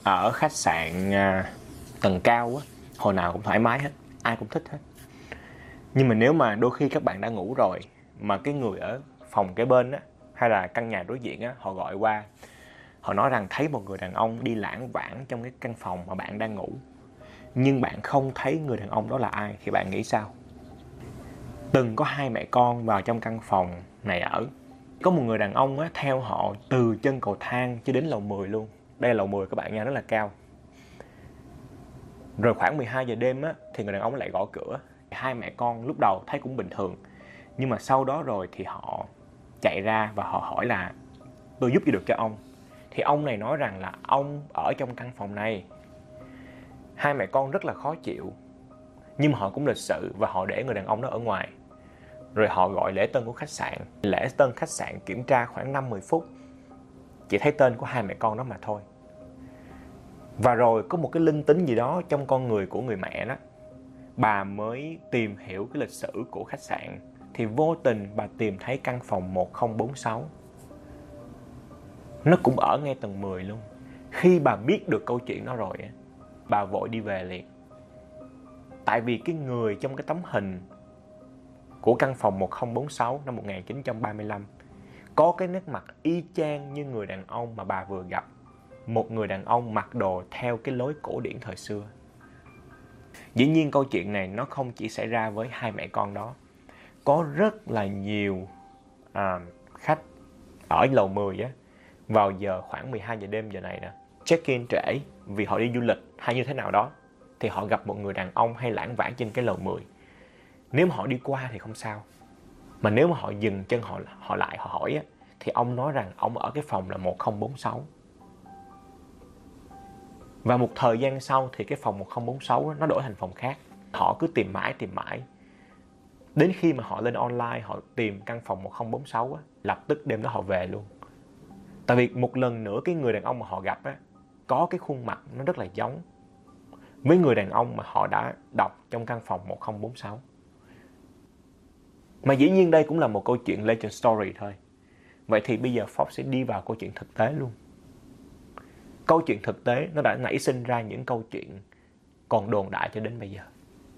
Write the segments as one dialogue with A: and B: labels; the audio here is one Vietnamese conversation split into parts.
A: ở khách sạn tầng cao á, hồi nào cũng thoải mái hết, ai cũng thích hết. Nhưng mà nếu mà đôi khi các bạn đã ngủ rồi mà cái người ở phòng kế bên á, hay là căn nhà đối diện á, họ gọi qua, họ nói rằng thấy một người đàn ông đi lảng vảng trong cái căn phòng mà bạn đang ngủ, nhưng bạn không thấy người đàn ông đó là ai, thì bạn nghĩ sao? Từng có hai mẹ con vào trong căn phòng này ở. Có một người đàn ông á, theo họ từ chân cầu thang cho đến lầu 10 luôn. Đây là lầu 10 các bạn nha, rất là cao. Rồi khoảng 12 giờ đêm á, thì người đàn ông lại gõ cửa. Hai mẹ con lúc đầu thấy cũng bình thường, nhưng mà sau đó rồi thì họ chạy ra và họ hỏi là tôi giúp gì được cho ông. Thì ông này nói rằng là ông ở trong căn phòng này. Hai mẹ con rất là khó chịu, nhưng mà họ cũng lịch sự và họ để người đàn ông đó ở ngoài. Rồi họ gọi lễ tân của khách sạn. Lễ tân khách sạn kiểm tra khoảng 5-10 phút, chỉ thấy tên của hai mẹ con đó mà thôi. Và rồi có một cái linh tính gì đó trong con người của người mẹ đó, bà mới tìm hiểu cái lịch sử của khách sạn. Thì vô tình bà tìm thấy căn phòng 1046. Nó cũng ở ngay tầng 10 luôn. Khi bà biết được câu chuyện đó rồi, bà vội đi về liền. Tại vì cái người trong cái tấm hình của căn phòng 1046 năm 1935 có cái nét mặt y chang như người đàn ông mà bà vừa gặp. Một người đàn ông mặc đồ theo cái lối cổ điển thời xưa. Dĩ nhiên câu chuyện này nó không chỉ xảy ra với hai mẹ con đó. Có rất là nhiều khách ở lầu 10 á, vào giờ khoảng 12 giờ đêm giờ này nè, check-in trễ vì họ đi du lịch hay như thế nào đó, thì họ gặp một người đàn ông hay lãng vãng trên cái lầu 10. Nếu mà họ đi qua thì không sao, mà nếu mà họ dừng chân họ lại họ hỏi á, thì ông nói rằng ông ở cái phòng là 1046. Và một thời gian sau thì cái phòng 1046 nó đổi thành phòng khác. Họ cứ tìm mãi. Đến khi mà họ lên online họ tìm căn phòng 1046 á, lập tức đêm đó họ về luôn. Tại vì một lần nữa cái người đàn ông mà họ gặp á, có cái khuôn mặt nó rất là giống với người đàn ông mà họ đã đọc trong căn phòng 1046. Mà dĩ nhiên đây cũng là một câu chuyện legend story thôi. Vậy thì bây giờ Fox sẽ đi vào câu chuyện thực tế luôn. Câu chuyện thực tế nó đã nảy sinh ra những câu chuyện còn đồn đại cho đến bây giờ.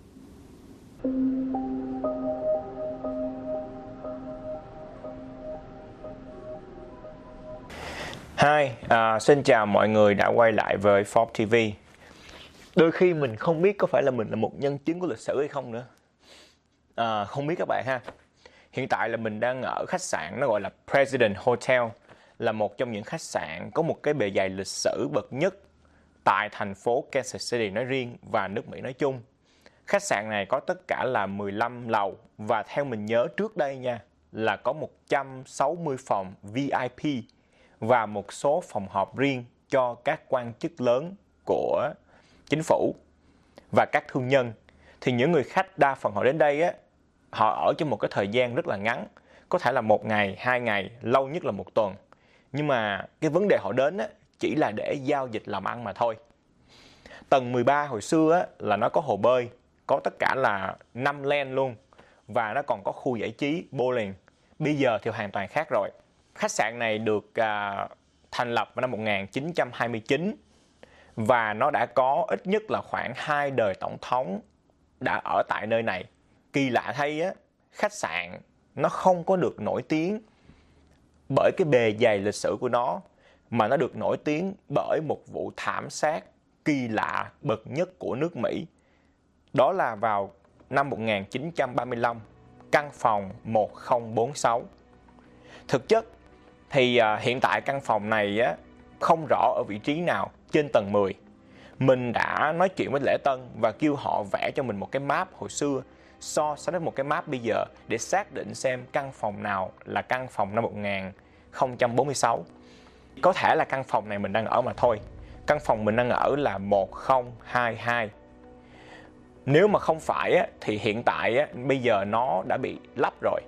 A: Hi, xin chào mọi người đã quay lại với Fox TV. Đôi khi mình không biết có phải là mình là một nhân chứng của lịch sử hay không nữa. Không biết các bạn ha. Hiện tại là mình đang ở khách sạn nó gọi là President Hotel, là một trong những khách sạn có một cái bề dày lịch sử bậc nhất tại thành phố Kansas City nói riêng và nước Mỹ nói chung. Khách sạn này có tất cả là 15 lầu và theo mình nhớ trước đây nha, là có 160 phòng VIP và một số phòng họp riêng cho các quan chức lớn của chính phủ và các thương nhân. Thì những người khách đa phần họ đến đây á, họ ở trong một cái thời gian rất là ngắn, có thể là 1 ngày, 2 ngày, lâu nhất là 1 tuần. Nhưng mà cái vấn đề họ đến á, chỉ là để giao dịch làm ăn mà thôi. Tầng 13 hồi xưa á, là nó có hồ bơi, có tất cả là 5 lane luôn. Và nó còn có khu giải trí, bowling. Bây giờ thì hoàn toàn khác rồi. Khách sạn này được thành lập vào năm 1929. Và nó đã có ít nhất là khoảng 2 đời tổng thống đã ở tại nơi này. Kỳ lạ thay á, khách sạn nó không có được nổi tiếng bởi cái bề dày lịch sử của nó, mà nó được nổi tiếng bởi một vụ thảm sát kỳ lạ bậc nhất của nước Mỹ. Đó là vào năm 1935, căn phòng 1046. Thực chất thì hiện tại căn phòng này á, không rõ ở vị trí nào trên tầng 10. Mình đã nói chuyện với lễ tân và kêu họ vẽ cho mình một cái map hồi xưa, so sánh với một cái map bây giờ để xác định xem căn phòng nào là căn phòng năm 1046. Có thể là căn phòng này mình đang ở mà thôi. Căn phòng mình đang ở là 1022. Nếu mà không phải á, thì hiện tại á, bây giờ nó đã bị lắp rồi.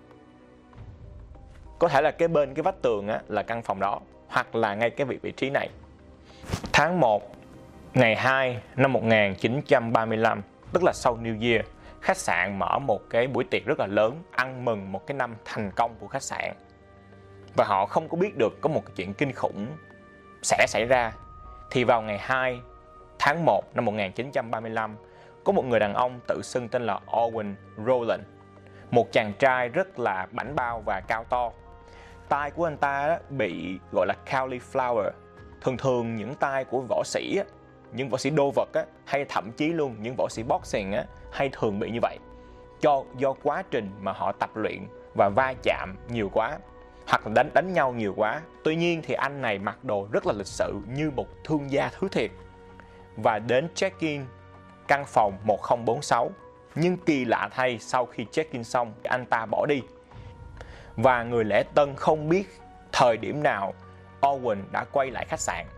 A: Có thể là kế bên cái vách tường á, là căn phòng đó, hoặc là ngay cái vị trí này. Tháng 1, ngày 2 năm 1935, tức là sau New Year, khách sạn mở một cái buổi tiệc rất là lớn, ăn mừng một cái năm thành công của khách sạn. Và họ không có biết được có một cái chuyện kinh khủng sẽ xảy ra. Thì vào ngày 2 tháng 1 năm 1935, có một người đàn ông tự xưng tên là Owen Rowland, một chàng trai rất là bảnh bao và cao to. Tai của anh ta bị gọi là cauliflower. Thường thường những tai của võ sĩ, những võ sĩ đô vật hay thậm chí luôn những võ sĩ boxing hay thường bị như vậy, do quá trình mà họ tập luyện và va chạm nhiều quá, hoặc là đánh nhau nhiều quá. Tuy nhiên thì anh này mặc đồ rất là lịch sự như một thương gia thứ thiệt và đến check-in căn phòng 1046. Nhưng kỳ lạ thay, sau khi check-in xong, anh ta bỏ đi. Và người lễ tân không biết thời điểm nào Owen đã quay lại khách sạn.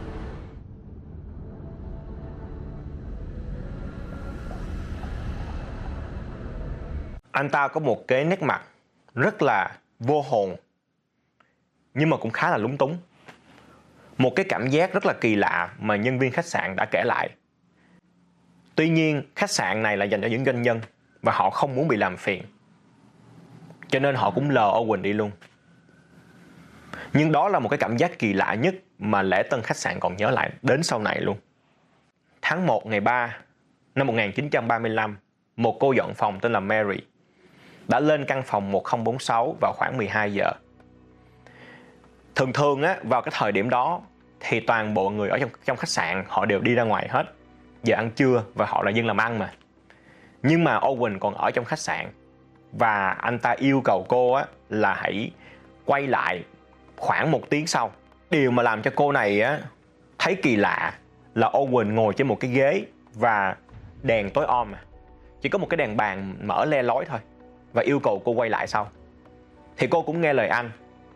A: Anh ta có một cái nét mặt rất là vô hồn, nhưng mà cũng khá là lúng túng. Một cái cảm giác rất là kỳ lạ mà nhân viên khách sạn đã kể lại. Tuy nhiên, khách sạn này là dành cho những doanh nhân và họ không muốn bị làm phiền, cho nên họ cũng lờ Owen đi luôn. Nhưng đó là một cái cảm giác kỳ lạ nhất mà lễ tân khách sạn còn nhớ lại đến sau này luôn. Tháng 1 ngày 3 năm 1935, một cô dọn phòng tên là Mary đã lên căn phòng 1046 vào khoảng 12 giờ. Thường thường vào cái thời điểm đó thì toàn bộ người ở trong khách sạn họ đều đi ra ngoài hết, giờ ăn trưa và họ là dân làm ăn mà. Nhưng mà Owen còn ở trong khách sạn và anh ta yêu cầu cô là hãy quay lại khoảng 1 tiếng sau. Điều mà làm cho cô này thấy kỳ lạ là Owen ngồi trên một cái ghế và đèn tối om chỉ có một cái đèn bàn mở le lói thôi, và yêu cầu cô quay lại sau. Thì cô cũng nghe lời anh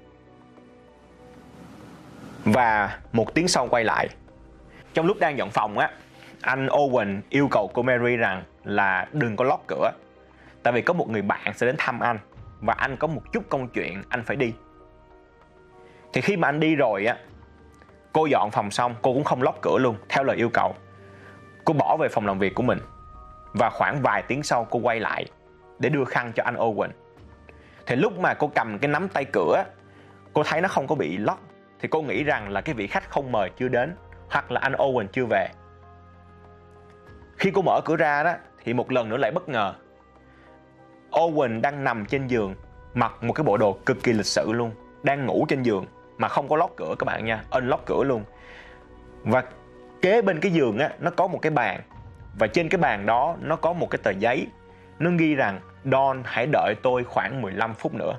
A: và 1 tiếng sau quay lại. Trong lúc đang dọn phòng anh Owen yêu cầu cô Mary rằng là đừng có lót cửa, tại vì có một người bạn sẽ đến thăm anh và anh có một chút công chuyện anh phải đi. Thì khi mà anh đi rồi cô dọn phòng xong, cô cũng không lót cửa luôn theo lời yêu cầu. Cô bỏ về phòng làm việc của mình và khoảng vài tiếng sau cô quay lại để đưa khăn cho anh Owen. Thì lúc mà cô cầm cái nắm tay cửa, cô thấy nó không có bị lock, thì cô nghĩ rằng là cái vị khách không mời chưa đến, hoặc là anh Owen chưa về. Khi cô mở cửa ra đó thì một lần nữa lại bất ngờ. Owen đang nằm trên giường, mặc một cái bộ đồ cực kỳ lịch sự luôn, đang ngủ trên giường mà không có lót cửa các bạn nha, unlock cửa luôn. Và kế bên cái giường nó có một cái bàn, và trên cái bàn đó nó có một cái tờ giấy, nó ghi rằng Don hãy đợi tôi khoảng 15 phút nữa.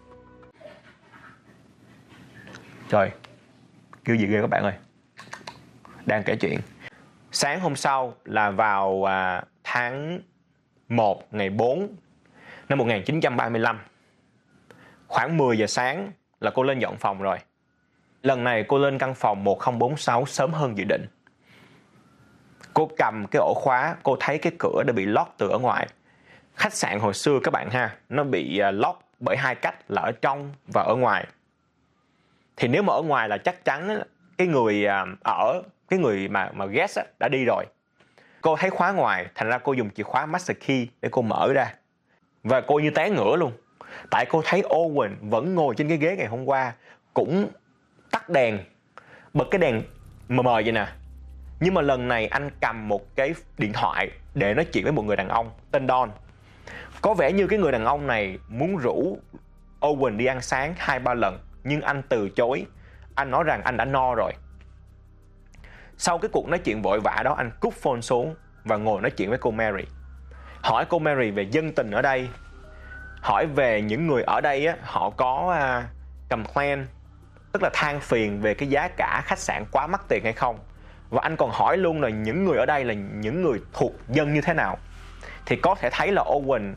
A: Trời, kêu gì ghê các bạn ơi. Đang kể chuyện. Sáng hôm sau là vào tháng 1 ngày 4 năm 1935. Khoảng 10 giờ sáng là cô lên dọn phòng rồi. Lần này cô lên căn phòng 1046 sớm hơn dự định. Cô cầm cái ổ khóa, cô thấy cái cửa đã bị lock từ ở ngoài. Khách sạn hồi xưa các bạn ha, nó bị lock bởi hai cách là ở trong và ở ngoài. Thì nếu mà ở ngoài là chắc chắn cái người mà guest đã đi rồi. Cô thấy khóa ngoài, thành ra cô dùng chìa khóa master key để cô mở ra. Và cô như té ngửa luôn. Tại cô thấy Owen vẫn ngồi trên cái ghế ngày hôm qua, cũng tắt đèn, bật cái đèn mờ mờ vậy nè. Nhưng mà lần này anh cầm một cái điện thoại để nói chuyện với một người đàn ông tên Don. Có vẻ như cái người đàn ông này muốn rủ Owen đi ăn sáng 2-3 lần, nhưng anh từ chối. Anh nói rằng anh đã no rồi. Sau cái cuộc nói chuyện vội vã đó, anh cúp phone xuống và ngồi nói chuyện với cô Mary. Hỏi cô Mary về dân tình ở đây, hỏi về những người ở đây họ có complain, tức là than phiền về cái giá cả khách sạn quá mắc tiền hay không. Và anh còn hỏi luôn là những người ở đây là những người thuộc dân như thế nào. Thì có thể thấy là Owen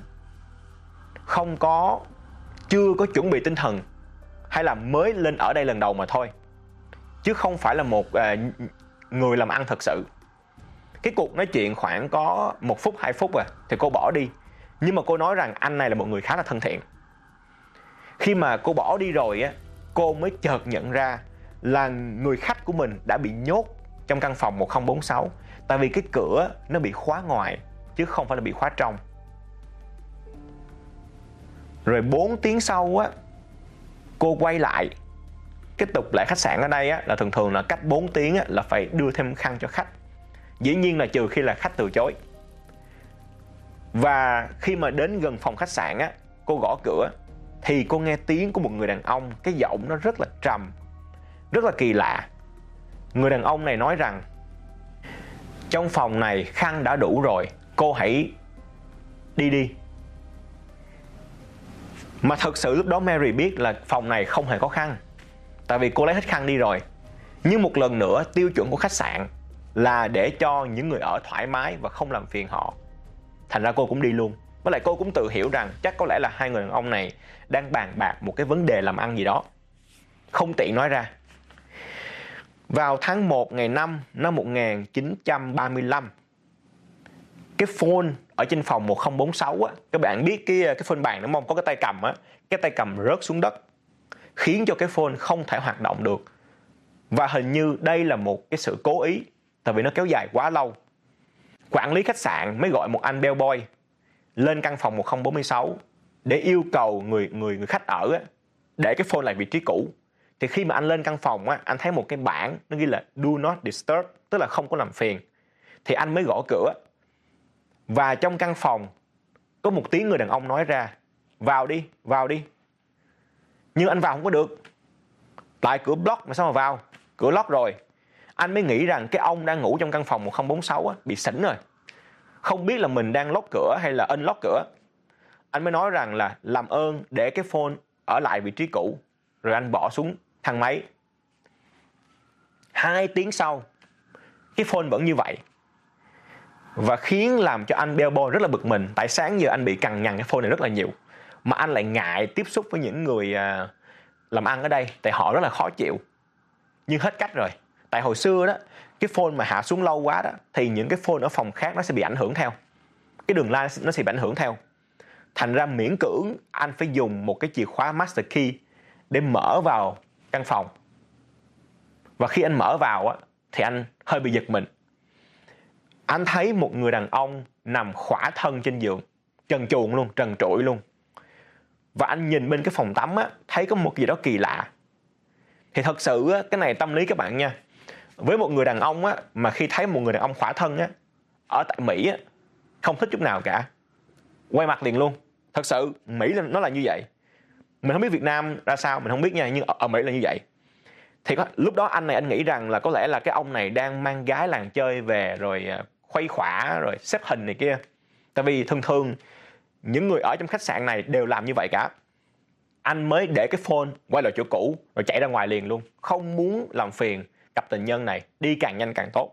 A: chưa có chuẩn bị tinh thần, hay là mới lên ở đây lần đầu mà thôi, chứ không phải là một người làm ăn thật sự. Cái cuộc nói chuyện khoảng có 1 phút 2 phút thì cô bỏ đi. Nhưng mà cô nói rằng anh này là một người khá là thân thiện. Khi mà cô bỏ đi rồi cô mới chợt nhận ra là người khách của mình đã bị nhốt trong căn phòng 1046. Tại vì cái cửa nó bị khóa ngoài chứ không phải là bị khóa trong. Rồi 4 tiếng sau cô quay lại cái tục lệ khách sạn ở đây á, là thường thường là cách 4 tiếng á, là phải đưa thêm khăn cho khách. Dĩ nhiên là trừ khi là khách từ chối. Và khi mà đến gần phòng khách sạn á, cô gõ cửa thì cô nghe tiếng của một người đàn ông. Cái giọng nó rất là trầm, rất là kỳ lạ. Người đàn ông này nói rằng trong phòng này khăn đã đủ rồi, cô hãy đi đi. Mà thật sự lúc đó Mary biết là phòng này không hề có khăn, tại vì cô lấy hết khăn đi rồi. Nhưng một lần nữa, tiêu chuẩn của khách sạn là để cho những người ở thoải mái và không làm phiền họ. Thành ra cô cũng đi luôn. Với lại cô cũng tự hiểu rằng chắc có lẽ là hai người đàn ông này đang bàn bạc một cái vấn đề làm ăn gì đó, không tiện nói ra. Vào tháng 1 ngày 5 năm 1935, cái phone ở trên phòng 1046 á, các bạn biết cái phone bàn đúng không? Có cái tay cầm á, cái tay cầm rớt xuống đất, khiến cho cái phone không thể hoạt động được. Và hình như đây là một cái sự cố ý, tại vì nó kéo dài quá lâu. Quản lý khách sạn mới gọi một anh bellboy lên căn phòng 1046 để yêu cầu người khách ở á, để cái phone lại vị trí cũ. Thì khi mà anh lên căn phòng á, anh thấy một cái bảng nó ghi là do not disturb, tức là không có làm phiền. Thì anh mới gõ cửa. Và trong căn phòng có một tiếng người đàn ông nói ra: vào đi, vào đi. Nhưng anh vào không có được, tại cửa block mà sao mà vào, cửa lock rồi. Anh mới nghĩ rằng cái ông đang ngủ trong căn phòng 1046 á, bị xỉn rồi, không biết là mình đang lock cửa hay là unlock cửa. Anh mới nói rằng là làm ơn để cái phone ở lại vị trí cũ, rồi anh bỏ xuống thang máy. 2 tiếng sau, cái phone vẫn như vậy. Và khiến làm cho anh bellboy rất là bực mình. Tại sáng giờ anh bị cằn nhằn cái phone này rất là nhiều, mà anh lại ngại tiếp xúc với những người làm ăn ở đây, tại họ rất là khó chịu. Nhưng hết cách rồi. Tại hồi xưa đó, cái phone mà hạ xuống lâu quá đó, thì những cái phone ở phòng khác nó sẽ bị ảnh hưởng theo. Cái đường line nó sẽ bị ảnh hưởng theo. Thành ra miễn cưỡng anh phải dùng một cái chìa khóa master key để mở vào căn phòng. Và khi anh mở vào á, thì anh hơi bị giật mình. Anh thấy một người đàn ông nằm khỏa thân trên giường, trần truồng luôn, trần trụi luôn. Và anh nhìn bên cái phòng tắm á, thấy có một gì đó kỳ lạ. Thì thật sự á, cái này tâm lý các bạn nha. Với một người đàn ông á, mà khi thấy một người đàn ông khỏa thân á, ở tại Mỹ á, không thích chút nào cả, quay mặt liền luôn. Thật sự Mỹ nó là như vậy. Mình không biết Việt Nam ra sao, mình không biết nha, nhưng ở Mỹ là như vậy. Thì lúc đó anh này anh nghĩ rằng là có lẽ là cái ông này đang mang gái làng chơi về, rồi khuây khỏa, rồi xếp hình này kia. Tại vì thường thường những người ở trong khách sạn này đều làm như vậy cả. Anh mới để cái phone quay lại chỗ cũ, rồi chạy ra ngoài liền luôn, không muốn làm phiền cặp tình nhân này, đi càng nhanh càng tốt.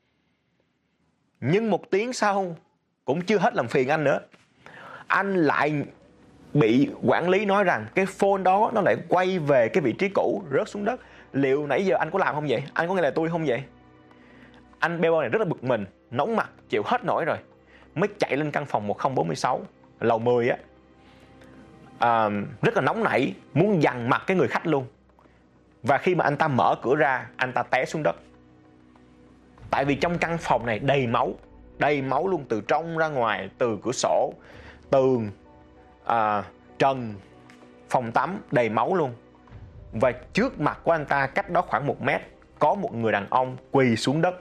A: Nhưng 1 tiếng sau cũng chưa hết làm phiền anh nữa, anh lại bị quản lý nói rằng cái phone đó nó lại quay về cái vị trí cũ, rớt xuống đất. Liệu nãy giờ anh có làm không vậy? Anh có nghe lời tôi không vậy? Anh bellboy này rất là bực mình, nóng mặt, chịu hết nổi rồi, mới chạy lên căn phòng 1046, lầu 10 á. Rất là nóng nảy, muốn giằng mặt cái người khách luôn. Và khi mà anh ta mở cửa ra, anh ta té xuống đất. Tại vì trong căn phòng này đầy máu luôn, từ trong ra ngoài, từ cửa sổ, tường, trần, phòng tắm đầy máu luôn. Và trước mặt của anh ta, cách đó khoảng 1 mét, có một người đàn ông quỳ xuống đất.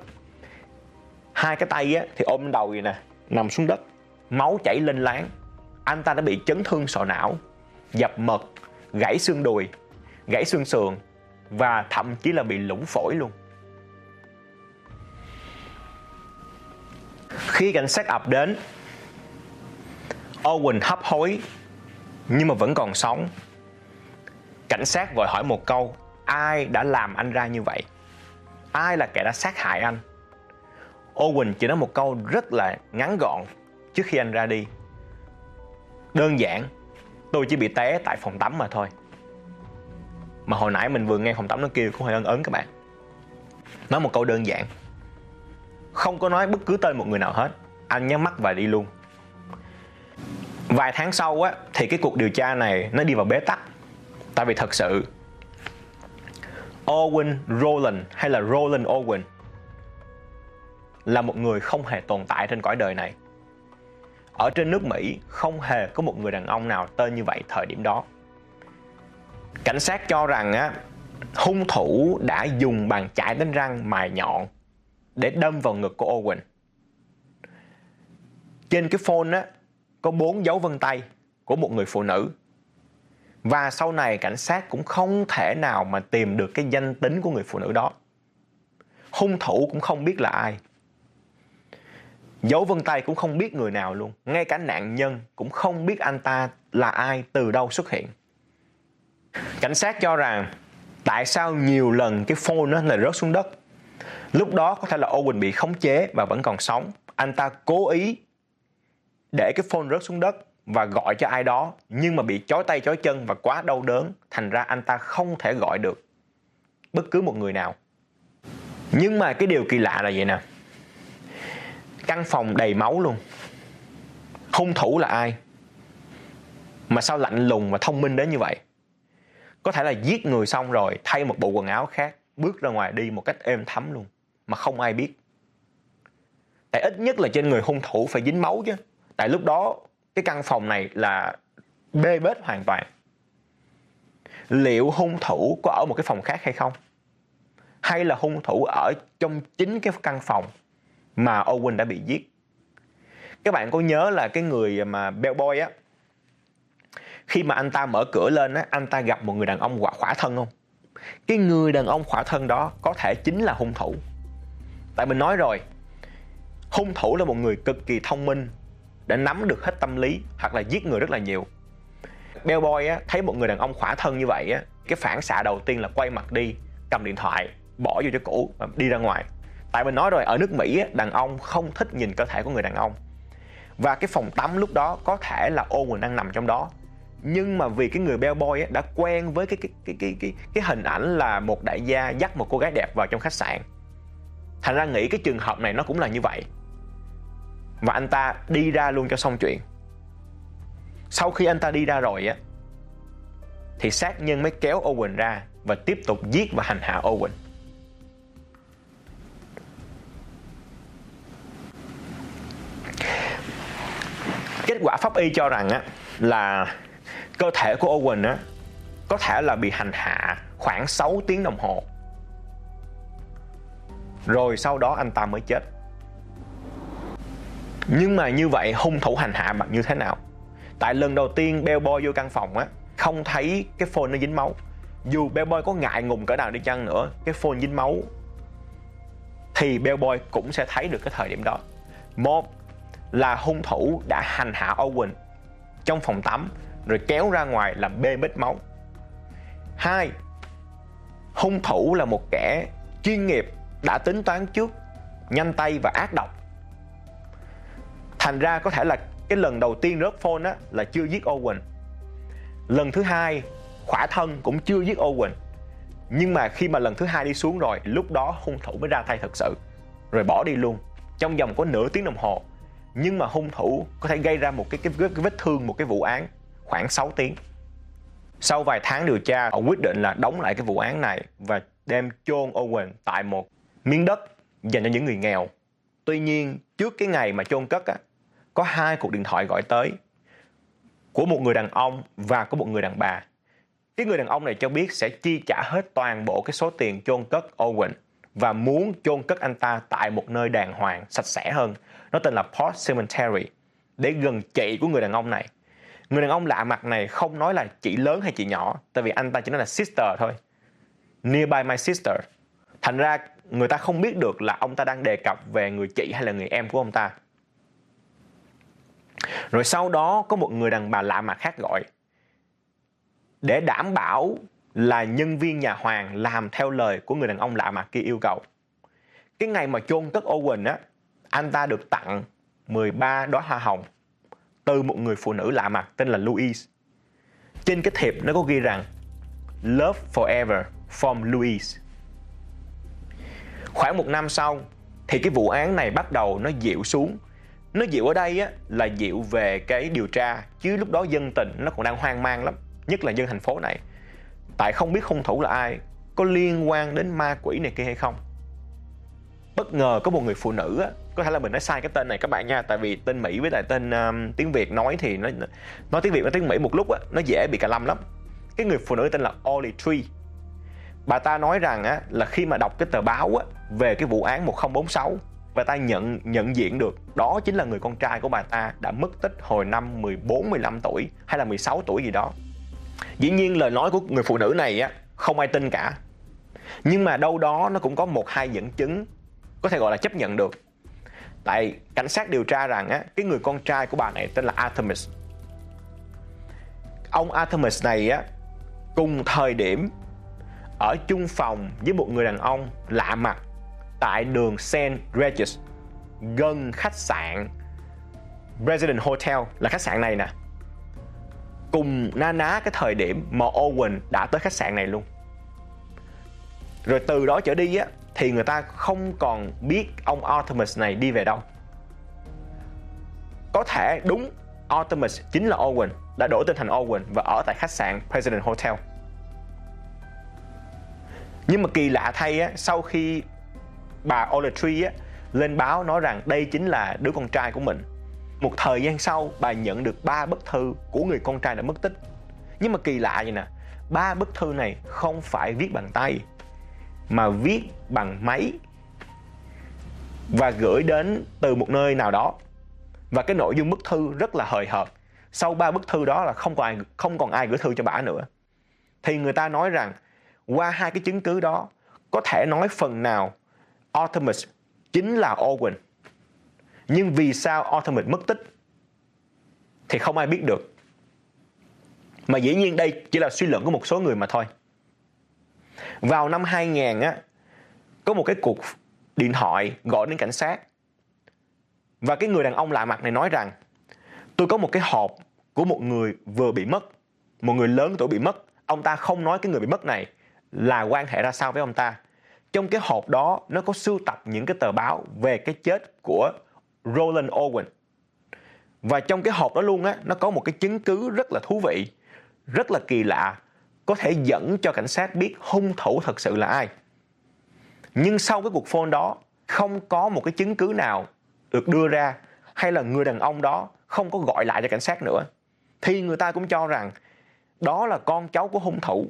A: 2 cái tay á, thì ôm đầu vậy nè, nằm xuống đất, máu chảy lênh láng. Anh ta đã bị chấn thương sọ não, dập mật, gãy xương đùi, gãy xương sườn, và thậm chí là bị lủng phổi luôn. Khi cảnh sát ập đến, Owen hấp hối nhưng mà vẫn còn sống. Cảnh sát vội hỏi một câu: ai đã làm anh ra như vậy? Ai là kẻ đã sát hại anh? Owen chỉ nói một câu rất là ngắn gọn trước khi anh ra đi: đơn giản, tôi chỉ bị té tại phòng tắm mà thôi. Mà hồi nãy mình vừa nghe phòng tắm nó kêu cũng hơi ấn các bạn. Nói một câu đơn giản, không có nói bất cứ tên một người nào hết. Anh nhắm mắt và đi luôn. Vài tháng sau á, thì cái cuộc điều tra này nó đi vào bế tắc. Tại vì thật sự Owen Roland, hay là Roland Owen, là một người không hề tồn tại trên cõi đời này. Ở trên nước Mỹ không hề có một người đàn ông nào tên như vậy thời điểm đó. Cảnh sát cho rằng á, hung thủ đã dùng bàn chải đánh răng mài nhọn để đâm vào ngực của Owen. Trên cái phone á, có 4 dấu vân tay của một người phụ nữ. Và sau này cảnh sát cũng không thể nào mà tìm được cái danh tính của người phụ nữ đó. Hung thủ cũng không biết là ai. Dấu vân tay cũng không biết người nào luôn. Ngay cả nạn nhân cũng không biết anh ta là ai, từ đâu xuất hiện. Cảnh sát cho rằng tại sao nhiều lần cái phone nó là rớt xuống đất. Lúc đó có thể là Owen bị khống chế và vẫn còn sống. Anh ta cố ý để cái phone rớt xuống đất và gọi cho ai đó, nhưng mà bị chói tay chói chân và quá đau đớn, thành ra anh ta không thể gọi được bất cứ một người nào. Nhưng mà cái điều kỳ lạ là vậy nè, căn phòng đầy máu luôn. Hung thủ là ai mà sao lạnh lùng và thông minh đến như vậy? Có thể là giết người xong rồi thay một bộ quần áo khác, bước ra ngoài đi một cách êm thấm luôn mà không ai biết. Tại ít nhất là trên người hung thủ phải dính máu chứ. Tại lúc đó cái căn phòng này là bê bết hoàn toàn. Liệu hung thủ có ở một cái phòng khác hay không? Hay là hung thủ ở trong chính cái căn phòng mà Owen đã bị giết? Các bạn có nhớ là cái người mà bellboy á, khi mà anh ta mở cửa lên á, anh ta gặp một người đàn ông khỏa thân không? Cái người đàn ông khỏa thân đó có thể chính là hung thủ. Tại mình nói rồi, hung thủ là một người cực kỳ thông minh, đã nắm được hết tâm lý hoặc là giết người rất là nhiều. Bellboy á, thấy một người đàn ông khỏa thân như vậy á, cái phản xạ đầu tiên là quay mặt đi, cầm điện thoại, bỏ vô cho cổ và đi ra ngoài. Tại mình nói rồi, ở nước Mỹ á, đàn ông không thích nhìn cơ thể của người đàn ông. Và cái phòng tắm lúc đó có thể là Owen đang nằm trong đó. Nhưng mà vì cái người bellboy á, đã quen với cái hình ảnh là một đại gia dắt một cô gái đẹp vào trong khách sạn, thành ra nghĩ cái trường hợp này nó cũng là như vậy. Và anh ta đi ra luôn cho xong chuyện. Sau khi anh ta đi ra rồi á, thì sát nhân mới kéo Owen ra và tiếp tục giết và hành hạ Owen. Kết quả pháp y cho rằng á, là cơ thể của Owen á, có thể là bị hành hạ khoảng 6 tiếng đồng hồ. Rồi sau đó anh ta mới chết. Nhưng mà như vậy hung thủ hành hạ bằng như thế nào? Tại lần đầu tiên bellboy vô căn phòng á, không thấy cái phone nó dính máu. Dù bellboy có ngại ngùng cỡ nào đi chăng nữa, cái phone dính máu thì bellboy cũng sẽ thấy được cái thời điểm đó. Một là hung thủ đã hành hạ Owen trong phòng tắm rồi kéo ra ngoài làm bê bết máu. Hai, hung thủ là một kẻ chuyên nghiệp, đã tính toán trước, nhanh tay và ác độc. Thành ra có thể là cái lần đầu tiên rớt phone á, là chưa giết Owen. Lần thứ hai khỏa thân cũng chưa giết Owen. Nhưng mà khi mà lần thứ hai đi xuống rồi, lúc đó hung thủ mới ra tay thật sự, rồi bỏ đi luôn trong vòng có nửa tiếng đồng hồ. Nhưng mà hung thủ có thể gây ra một cái vết thương, một cái vụ án khoảng 6 tiếng. Sau vài tháng điều tra, họ quyết định là đóng lại cái vụ án này và đem chôn Owen tại một miếng đất dành cho những người nghèo. Tuy nhiên, trước cái ngày mà chôn cất á, có 2 cuộc điện thoại gọi tới của một người đàn ông và của một người đàn bà. Cái người đàn ông này cho biết sẽ chi trả hết toàn bộ cái số tiền chôn cất Owen và muốn chôn cất anh ta tại một nơi đàng hoàng, sạch sẽ hơn. Nó tên là Port Cemetery, để gần chị của người đàn ông này. Người đàn ông lạ mặt này không nói là chị lớn hay chị nhỏ, tại vì anh ta chỉ nói là sister thôi. Nearby my sister. Thành ra người ta không biết được là ông ta đang đề cập về người chị hay là người em của ông ta. Rồi sau đó có một người đàn bà lạ mặt khác gọi, để đảm bảo là nhân viên nhà hoàng làm theo lời của người đàn ông lạ mặt kia yêu cầu. Cái ngày mà chôn cất Owen á, anh ta được tặng 13 đóa hoa hồng từ một người phụ nữ lạ mặt tên là Louise. Trên cái thiệp nó có ghi rằng Love forever from Louise. Khoảng 1 năm sau thì cái vụ án này bắt đầu nó dịu xuống. Nó dịu ở đây á, là dịu về cái điều tra, chứ lúc đó dân tình nó còn đang hoang mang lắm, nhất là dân thành phố này. Tại không biết hung thủ là ai, có liên quan đến ma quỷ này kia hay không. Bất ngờ có một người phụ nữ á, có thể là mình nói sai cái tên này các bạn nha, tại vì tên Mỹ với lại tên tiếng Việt nói thì nói tiếng Việt với tiếng Mỹ một lúc á, nó dễ bị cà lâm lắm. Cái người phụ nữ tên là Ollie Tree. Bà ta nói rằng á, là khi mà đọc cái tờ báo á, về cái vụ án 1046, bà ta nhận diện được đó chính là người con trai của bà ta đã mất tích hồi năm 14, 15 tuổi hay là 16 tuổi gì đó. Dĩ nhiên lời nói của người phụ nữ này á, không ai tin cả. Nhưng mà đâu đó nó cũng có một hai dẫn chứng có thể gọi là chấp nhận được. Tại cảnh sát điều tra rằng á, cái người con trai của bà này tên là Artemis. Ông Artemis này á, cùng thời điểm ở chung phòng với một người đàn ông lạ mặt tại đường St. Regis, gần khách sạn President Hotel là khách sạn này nè. Cùng na ná cái thời điểm mà Owen đã tới khách sạn này luôn. Rồi từ đó trở đi á, thì người ta không còn biết ông Artemis này đi về đâu. Có thể đúng Artemis chính là Owen, đã đổi tên thành Owen và ở tại khách sạn President Hotel. Nhưng mà kỳ lạ thay á, sau khi bà Oletry á, lên báo nói rằng đây chính là đứa con trai của mình, một thời gian sau bà nhận được 3 bức thư của người con trai đã mất tích. Nhưng mà kỳ lạ vậy nè, 3 bức thư này không phải viết bằng tay mà viết bằng máy và gửi đến từ một nơi nào đó. Và cái nội dung bức thư rất là hời hợt. Sau 3 bức thư đó là không còn ai gửi thư cho bà nữa. Thì người ta nói rằng qua hai cái chứng cứ đó có thể nói phần nào Artemis chính là Owen. Nhưng vì sao Artemis mất tích thì không ai biết được. Mà dĩ nhiên đây chỉ là suy luận của một số người mà thôi. Vào năm 2000 á, có một cái cuộc điện thoại gọi đến cảnh sát. Và cái người đàn ông lạ mặt này nói rằng tôi có một cái hộp của một người vừa bị mất, một người lớn tuổi bị mất. Ông ta không nói cái người bị mất này là quan hệ ra sao với ông ta. Trong cái hộp đó nó có sưu tập những cái tờ báo về cái chết của Roland Owen. Và trong cái hộp đó luôn á, nó có một cái chứng cứ rất là thú vị, rất là kỳ lạ, có thể dẫn cho cảnh sát biết hung thủ thật sự là ai. Nhưng sau cái cuộc phone đó, không có một cái chứng cứ nào được đưa ra, hay là người đàn ông đó không có gọi lại cho cảnh sát nữa. Thì người ta cũng cho rằng đó là con cháu của hung thủ.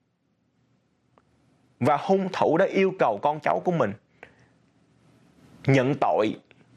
A: Và hung thủ đã yêu cầu con cháu của mình nhận tội.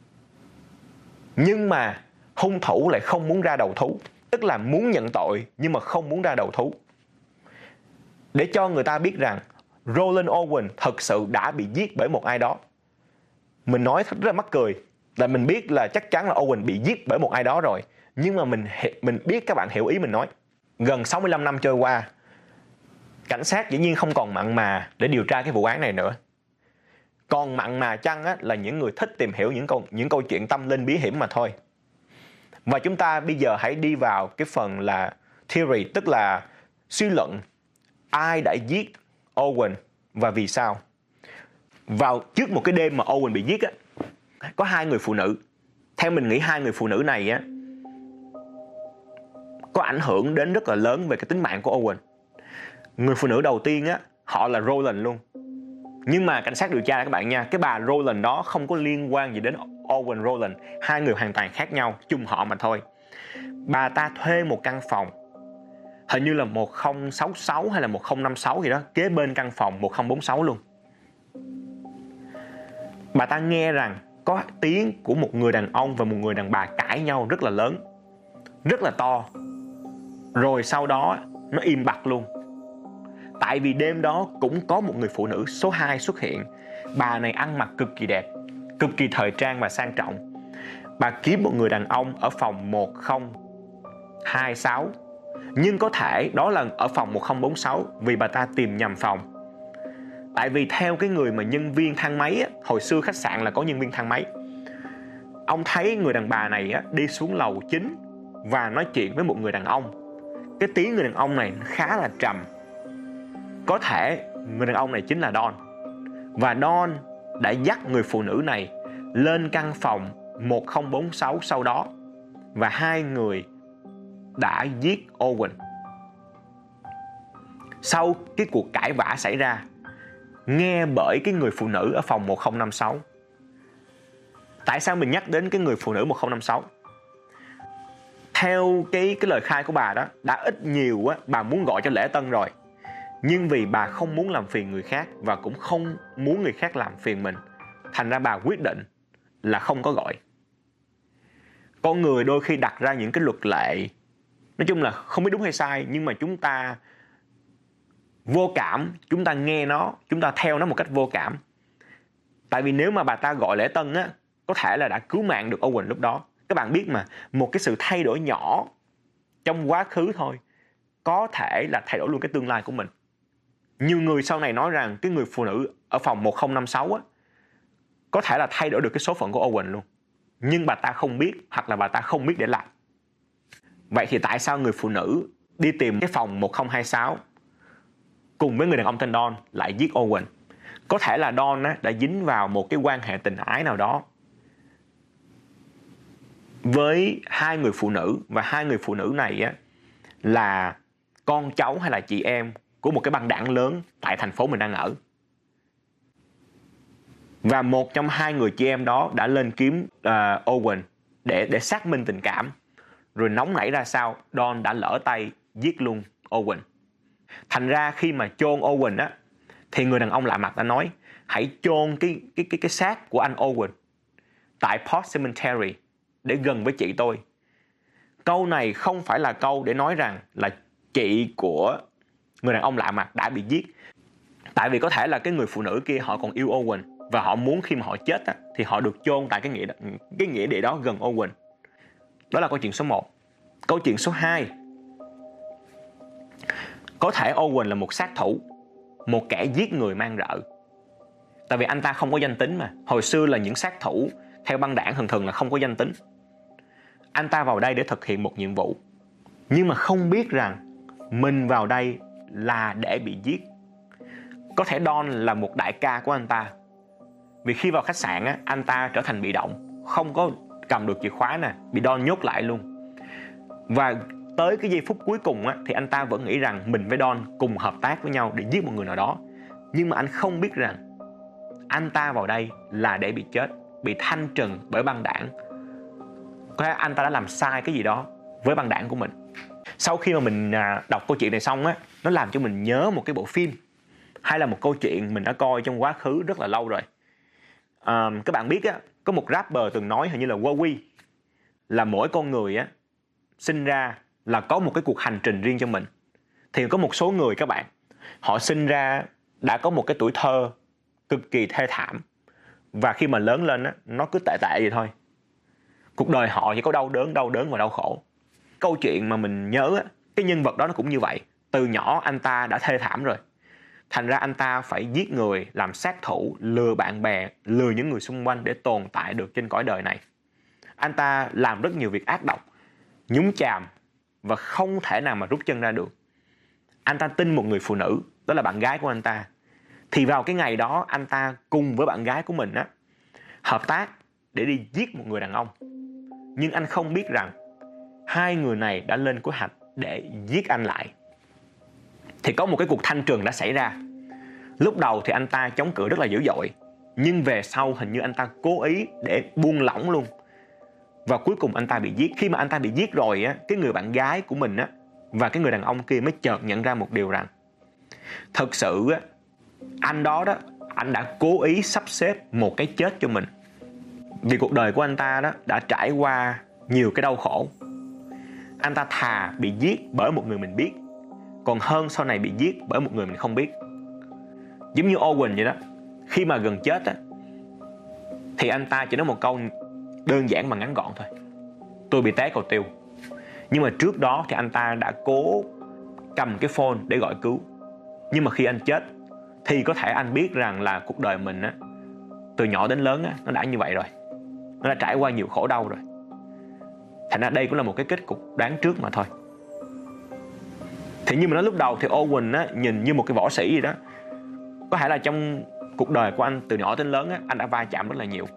A: Nhưng mà hung thủ lại không muốn ra đầu thú. Tức là muốn nhận tội nhưng mà không muốn ra đầu thú. Để cho người ta biết rằng Roland Owen thật sự đã bị giết bởi một ai đó. Mình nói rất là mắc cười. Là mình biết là chắc chắn là Owen bị giết bởi một ai đó rồi. Nhưng mà mình biết các bạn hiểu ý mình nói. Gần 65 năm trôi qua, cảnh sát dĩ nhiên không còn mặn mà để điều tra cái vụ án này nữa. Còn mặn mà chăng á, là những người thích tìm hiểu những câu chuyện tâm linh bí hiểm mà thôi. Và chúng ta bây giờ hãy đi vào cái phần là theory, tức là suy luận ai đã giết Owen và vì sao. Vào trước một cái đêm mà Owen bị giết á, có hai người phụ nữ. Theo mình nghĩ hai người phụ nữ này á có ảnh hưởng đến rất là lớn về cái tính mạng của Owen. Người phụ nữ đầu tiên á, họ là Roland luôn. Nhưng mà cảnh sát điều tra các bạn nha, cái bà Roland đó không có liên quan gì đến Owen Roland. Hai người hoàn toàn khác nhau, chung họ mà thôi. Bà ta thuê một căn phòng, hình như là 1066 hay là 1056 gì đó, kế bên căn phòng 1046 luôn. Bà ta nghe rằng có tiếng của một người đàn ông và một người đàn bà cãi nhau rất là lớn, rất là to. Rồi sau đó nó im bặt luôn. Tại vì đêm đó cũng có một người phụ nữ số 2 xuất hiện. Bà này ăn mặc cực kỳ đẹp, cực kỳ thời trang và sang trọng. Bà kiếm một người đàn ông ở phòng 1026. Nhưng có thể đó là ở phòng 1046 vì bà ta tìm nhầm phòng. Tại vì theo cái người mà nhân viên thang máy á, hồi xưa khách sạn là có nhân viên thang máy, ông thấy người đàn bà này á, đi xuống lầu 9 và nói chuyện với một người đàn ông. Cái tiếng người đàn ông này khá là trầm. Có thể người đàn ông này chính là Don. Và Don đã dắt người phụ nữ này lên căn phòng 1046 sau đó. Và hai người đã giết Owen. Sau cái cuộc cãi vã xảy ra, nghe bởi cái người phụ nữ ở phòng 1056. Tại sao mình nhắc đến cái người phụ nữ 1056? Theo cái lời khai của bà đó, đã ít nhiều á, bà muốn gọi cho lễ tân rồi. Nhưng vì bà không muốn làm phiền người khác và cũng không muốn người khác làm phiền mình, thành ra bà quyết định là không có gọi. Con người đôi khi đặt ra những cái luật lệ, nói chung là không biết đúng hay sai, nhưng mà chúng ta vô cảm, chúng ta nghe nó, chúng ta theo nó một cách vô cảm. Tại vì nếu mà bà ta gọi lễ tân á, có thể là đã cứu mạng được Owen lúc đó. Các bạn biết mà, một cái sự thay đổi nhỏ trong quá khứ thôi có thể là thay đổi luôn cái tương lai của mình. Nhiều người sau này nói rằng cái người phụ nữ ở phòng 1056 á, có thể là thay đổi được cái số phận của Owen luôn. Nhưng bà ta không biết, hoặc là bà ta không biết để làm. Vậy thì tại sao người phụ nữ đi tìm cái phòng 1026 cùng với người đàn ông tên Don lại giết Owen? Có thể là Don đã dính vào một cái quan hệ tình ái nào đó với hai người phụ nữ, và hai người phụ nữ này á, là con cháu hay là chị em của một cái băng đảng lớn tại thành phố mình đang ở. Và một trong hai người chị em đó đã lên kiếm Owen để xác minh tình cảm. Rồi nóng nảy ra sao, Don đã lỡ tay giết luôn Owen. Thành ra khi mà chôn Owen á, thì người đàn ông lạ mặt đã nói hãy chôn cái xác của anh Owen tại Park Cemetery để gần với chị tôi. Câu này không phải là câu để nói rằng là chị của người đàn ông lạ mặt đã bị giết. Tại vì có thể là cái người phụ nữ kia họ còn yêu Owen và họ muốn khi mà họ chết á, thì họ được chôn tại cái nghĩa địa đó gần Owen. Đó là câu chuyện số 1. Câu chuyện số 2. Có thể Owen là một sát thủ, một kẻ giết người man rợ. Tại vì anh ta không có danh tính mà. Hồi xưa là những sát thủ theo băng đảng thường là không có danh tính. Anh ta vào đây để thực hiện một nhiệm vụ, nhưng mà không biết rằng mình vào đây là để bị giết. Có thể Don là một đại ca của anh ta. Vì khi vào khách sạn á, anh ta trở thành bị động, không có cầm được chìa khóa nè, bị Don nhốt lại luôn. Và tới cái giây phút cuối cùng á, thì anh ta vẫn nghĩ rằng mình với Don cùng hợp tác với nhau để giết một người nào đó. Nhưng mà anh không biết rằng anh ta vào đây là để bị chết, bị thanh trừng bởi băng đảng. Có lẽ anh ta đã làm sai cái gì đó với băng đảng của mình. Sau khi mà mình đọc câu chuyện này xong á, nó làm cho mình nhớ một cái bộ phim hay là một câu chuyện mình đã coi trong quá khứ rất là lâu rồi. Các bạn biết á, có một rapper từng nói, hình như là Wowy, là mỗi con người á sinh ra là có một cái cuộc hành trình riêng cho mình. Thì có một số người các bạn, họ sinh ra đã có một cái tuổi thơ cực kỳ thê thảm, và khi mà lớn lên á, nó cứ tệ tệ vậy thôi. Cuộc đời họ chỉ có đau đớn và đau khổ. Câu chuyện mà mình nhớ á, cái nhân vật đó nó cũng như vậy. Từ nhỏ anh ta đã thê thảm rồi, thành ra anh ta phải giết người, làm sát thủ, lừa bạn bè, lừa những người xung quanh để tồn tại được trên cõi đời này. Anh ta làm rất nhiều việc ác độc, nhúng chàm và không thể nào mà rút chân ra được. Anh ta tin một người phụ nữ, đó là bạn gái của anh ta. Thì vào cái ngày đó, anh ta cùng với bạn gái của mình á, hợp tác để đi giết một người đàn ông. Nhưng anh không biết rằng hai người này đã lên kế hoạch để giết anh lại. Thì có một cái cuộc thanh trừng đã xảy ra. Lúc đầu thì anh ta chống cự rất là dữ dội, nhưng về sau hình như anh ta cố ý để buông lỏng luôn. Và cuối cùng anh ta bị giết. Khi mà anh ta bị giết rồi á, cái người bạn gái của mình á và cái người đàn ông kia mới chợt nhận ra một điều rằng thực sự á, anh đó anh đã cố ý sắp xếp một cái chết cho mình. Vì cuộc đời của anh ta đó đã trải qua nhiều cái đau khổ. Anh ta thà bị giết bởi một người mình biết, còn hơn sau này bị giết bởi một người mình không biết. Giống như Owen vậy đó. Khi mà gần chết á, thì anh ta chỉ nói một câu đơn giản mà ngắn gọn thôi: tôi bị té cầu tiêu. Nhưng mà trước đó thì anh ta đã cố cầm cái phone để gọi cứu. Nhưng mà khi anh chết thì có thể anh biết rằng là cuộc đời mình á, từ nhỏ đến lớn á, nó đã như vậy rồi. Nó đã trải qua nhiều khổ đau rồi. Thành ra đây cũng là một cái kết cục đáng trước mà thôi. Thì như mình nói lúc đầu thì Owen á, nhìn như một cái võ sĩ gì đó. Có thể là trong cuộc đời của anh từ nhỏ đến lớn á, anh đã va chạm rất là nhiều.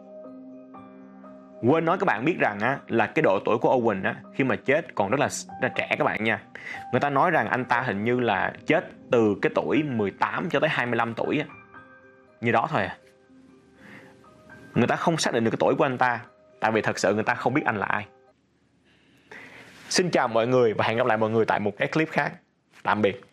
A: Quên nói các bạn biết rằng á, là cái độ tuổi của Owen á, khi mà chết còn rất là trẻ các bạn nha. Người ta nói rằng anh ta hình như là chết từ cái tuổi 18 cho tới 25 tuổi á. Như đó thôi à. Người ta không xác định được cái tuổi của anh ta, tại vì thật sự người ta không biết anh là ai. Xin chào mọi người và hẹn gặp lại mọi người tại một cái clip khác. Tạm biệt.